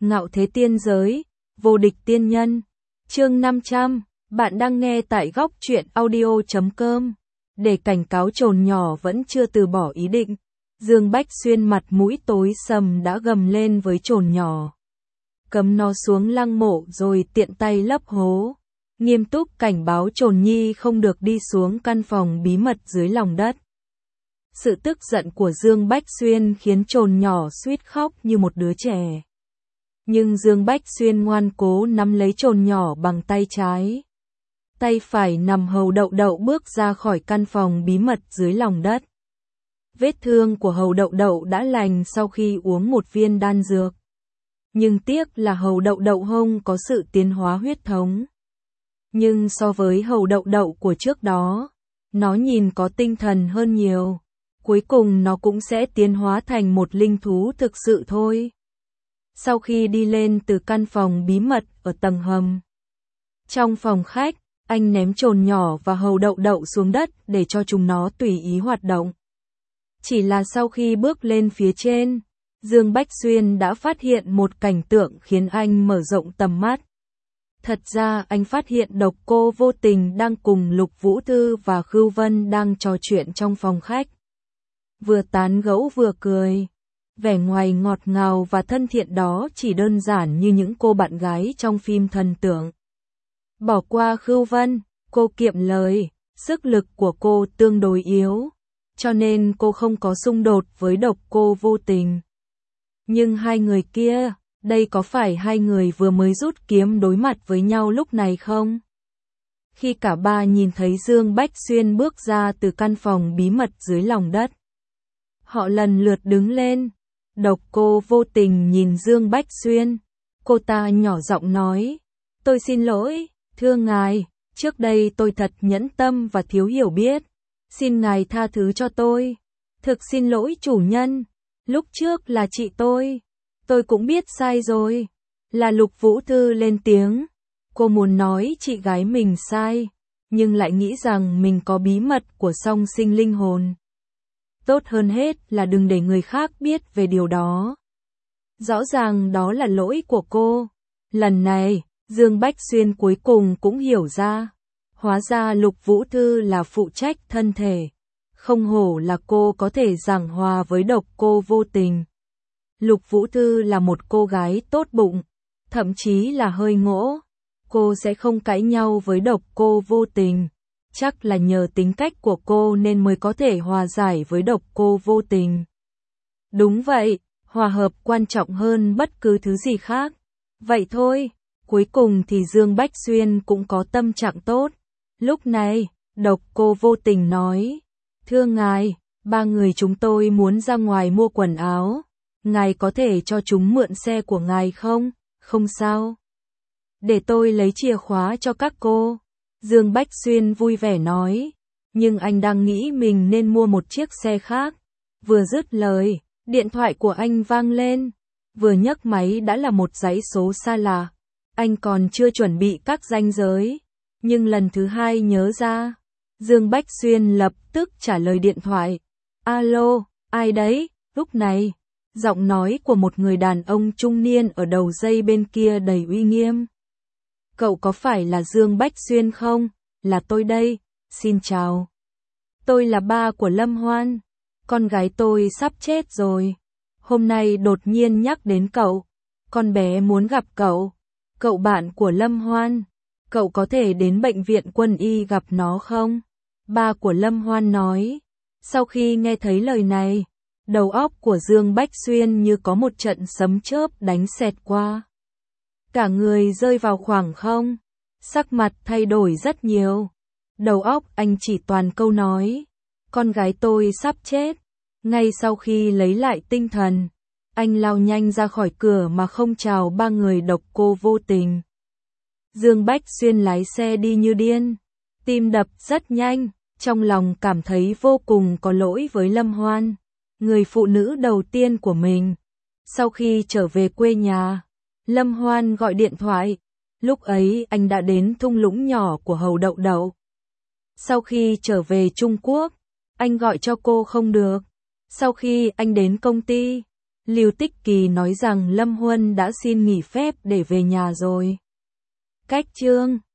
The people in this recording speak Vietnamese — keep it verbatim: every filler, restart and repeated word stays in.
Ngạo thế tiên giới, vô địch tiên nhân. Chương năm trăm, bạn đang nghe tại góc truyện audio chấm com. Để cảnh cáo trồn nhỏ vẫn chưa từ bỏ ý định, Dương Bách Xuyên mặt mũi tối sầm đã gầm lên với trồn nhỏ. Cấm nó xuống lăng mộ rồi tiện tay lấp hố. Nghiêm túc cảnh báo trồn nhi không được đi xuống căn phòng bí mật dưới lòng đất. Sự tức giận của Dương Bách Xuyên khiến trồn nhỏ suýt khóc như một đứa trẻ. Nhưng Dương Bách Xuyên ngoan cố nắm lấy trồn nhỏ bằng tay trái. Tay phải nằm hầu đậu đậu bước ra khỏi căn phòng bí mật dưới lòng đất. Vết thương của hầu đậu đậu đã lành sau khi uống một viên đan dược. Nhưng tiếc là hầu đậu đậu không có sự tiến hóa huyết thống. Nhưng so với hầu đậu đậu của trước đó, nó nhìn có tinh thần hơn nhiều. Cuối cùng nó cũng sẽ tiến hóa thành một linh thú thực sự thôi. Sau khi đi lên từ căn phòng bí mật ở tầng hầm. Trong phòng khách, anh ném trồn nhỏ và hầu đậu đậu xuống đất để cho chúng nó tùy ý hoạt động. Chỉ là sau khi bước lên phía trên, Dương Bách Xuyên đã phát hiện một cảnh tượng khiến anh mở rộng tầm mắt. Thật ra anh phát hiện Độc Cô Vô Tình đang cùng Lục Vũ Thư và Khưu Vân đang trò chuyện trong phòng khách. Vừa tán gẫu vừa cười. Vẻ ngoài ngọt ngào và thân thiện đó chỉ đơn giản như những cô bạn gái trong phim thần tượng. Bỏ qua Khưu Vân, cô kiệm lời, sức lực của cô tương đối yếu, cho nên cô không có xung đột với Độc Cô Vô Tình. Nhưng hai người kia, đây có phải hai người vừa mới rút kiếm đối mặt với nhau lúc này không? Khi cả ba nhìn thấy Dương Bách Xuyên bước ra từ căn phòng bí mật dưới lòng đất, họ lần lượt đứng lên. Độc Cô Vô Tình nhìn Dương Bách Xuyên, cô ta nhỏ giọng nói, tôi xin lỗi, thưa ngài, trước đây tôi thật nhẫn tâm và thiếu hiểu biết, xin ngài tha thứ cho tôi, thực xin lỗi chủ nhân, lúc trước là chị tôi, tôi cũng biết sai rồi, là Lục Vũ Thư lên tiếng, cô muốn nói chị gái mình sai, nhưng lại nghĩ rằng mình có bí mật của song sinh linh hồn. Tốt hơn hết là đừng để người khác biết về điều đó. Rõ ràng đó là lỗi của cô. Lần này, Dương Bách Xuyên cuối cùng cũng hiểu ra. Hóa ra Lục Vũ Thư là phụ trách thân thể. Không hổ là cô có thể giảng hòa với Độc Cô Vô Tình. Lục Vũ Thư là một cô gái tốt bụng, thậm chí là hơi ngỗ. Cô sẽ không cãi nhau với Độc Cô Vô Tình. Chắc là nhờ tính cách của cô nên mới có thể hòa giải với Độc Cô Vô Tình. Đúng vậy, hòa hợp quan trọng hơn bất cứ thứ gì khác. Vậy thôi, cuối cùng thì Dương Bách Xuyên cũng có tâm trạng tốt. Lúc này, Độc Cô Vô Tình nói, thưa ngài, ba người chúng tôi muốn ra ngoài mua quần áo. Ngài có thể cho chúng mượn xe của ngài không? Không sao. Để tôi lấy chìa khóa cho các cô. Dương Bách Xuyên vui vẻ nói, nhưng anh đang nghĩ mình nên mua một chiếc xe khác. Vừa dứt lời, điện thoại của anh vang lên, vừa nhấc máy đã là một dãy số xa lạ. Anh còn chưa chuẩn bị các ranh giới, nhưng lần thứ hai nhớ ra. Dương Bách Xuyên lập tức trả lời điện thoại. Alo, ai đấy? Lúc này, giọng nói của một người đàn ông trung niên ở đầu dây bên kia đầy uy nghiêm. Cậu có phải là Dương Bách Xuyên không? Là tôi đây, xin chào. Tôi là ba của Lâm Hoan. Con gái tôi sắp chết rồi. Hôm nay đột nhiên nhắc đến cậu. Con bé muốn gặp cậu. Cậu bạn của Lâm Hoan. Cậu có thể đến bệnh viện quân y gặp nó không? Ba của Lâm Hoan nói. Sau khi nghe thấy lời này, đầu óc của Dương Bách Xuyên như có một trận sấm chớp đánh xẹt qua. Cả người rơi vào khoảng không, sắc mặt thay đổi rất nhiều. Đầu óc anh chỉ toàn câu nói, con gái tôi sắp chết. Ngay sau khi lấy lại tinh thần, anh lao nhanh ra khỏi cửa mà không chào ba người Độc Cô Vô Tình. Dương Bách Xuyên lái xe đi như điên, tim đập rất nhanh, trong lòng cảm thấy vô cùng có lỗi với Lâm Hoan, người phụ nữ đầu tiên của mình. Sau khi trở về quê nhà, Lâm Hoan gọi điện thoại, lúc ấy anh đã đến thung lũng nhỏ của hầu đậu đậu. Sau khi trở về Trung Quốc, anh gọi cho cô không được. Sau khi anh đến công ty, Lưu Tích Kỳ nói rằng Lâm Huân đã xin nghỉ phép để về nhà rồi. Cách chương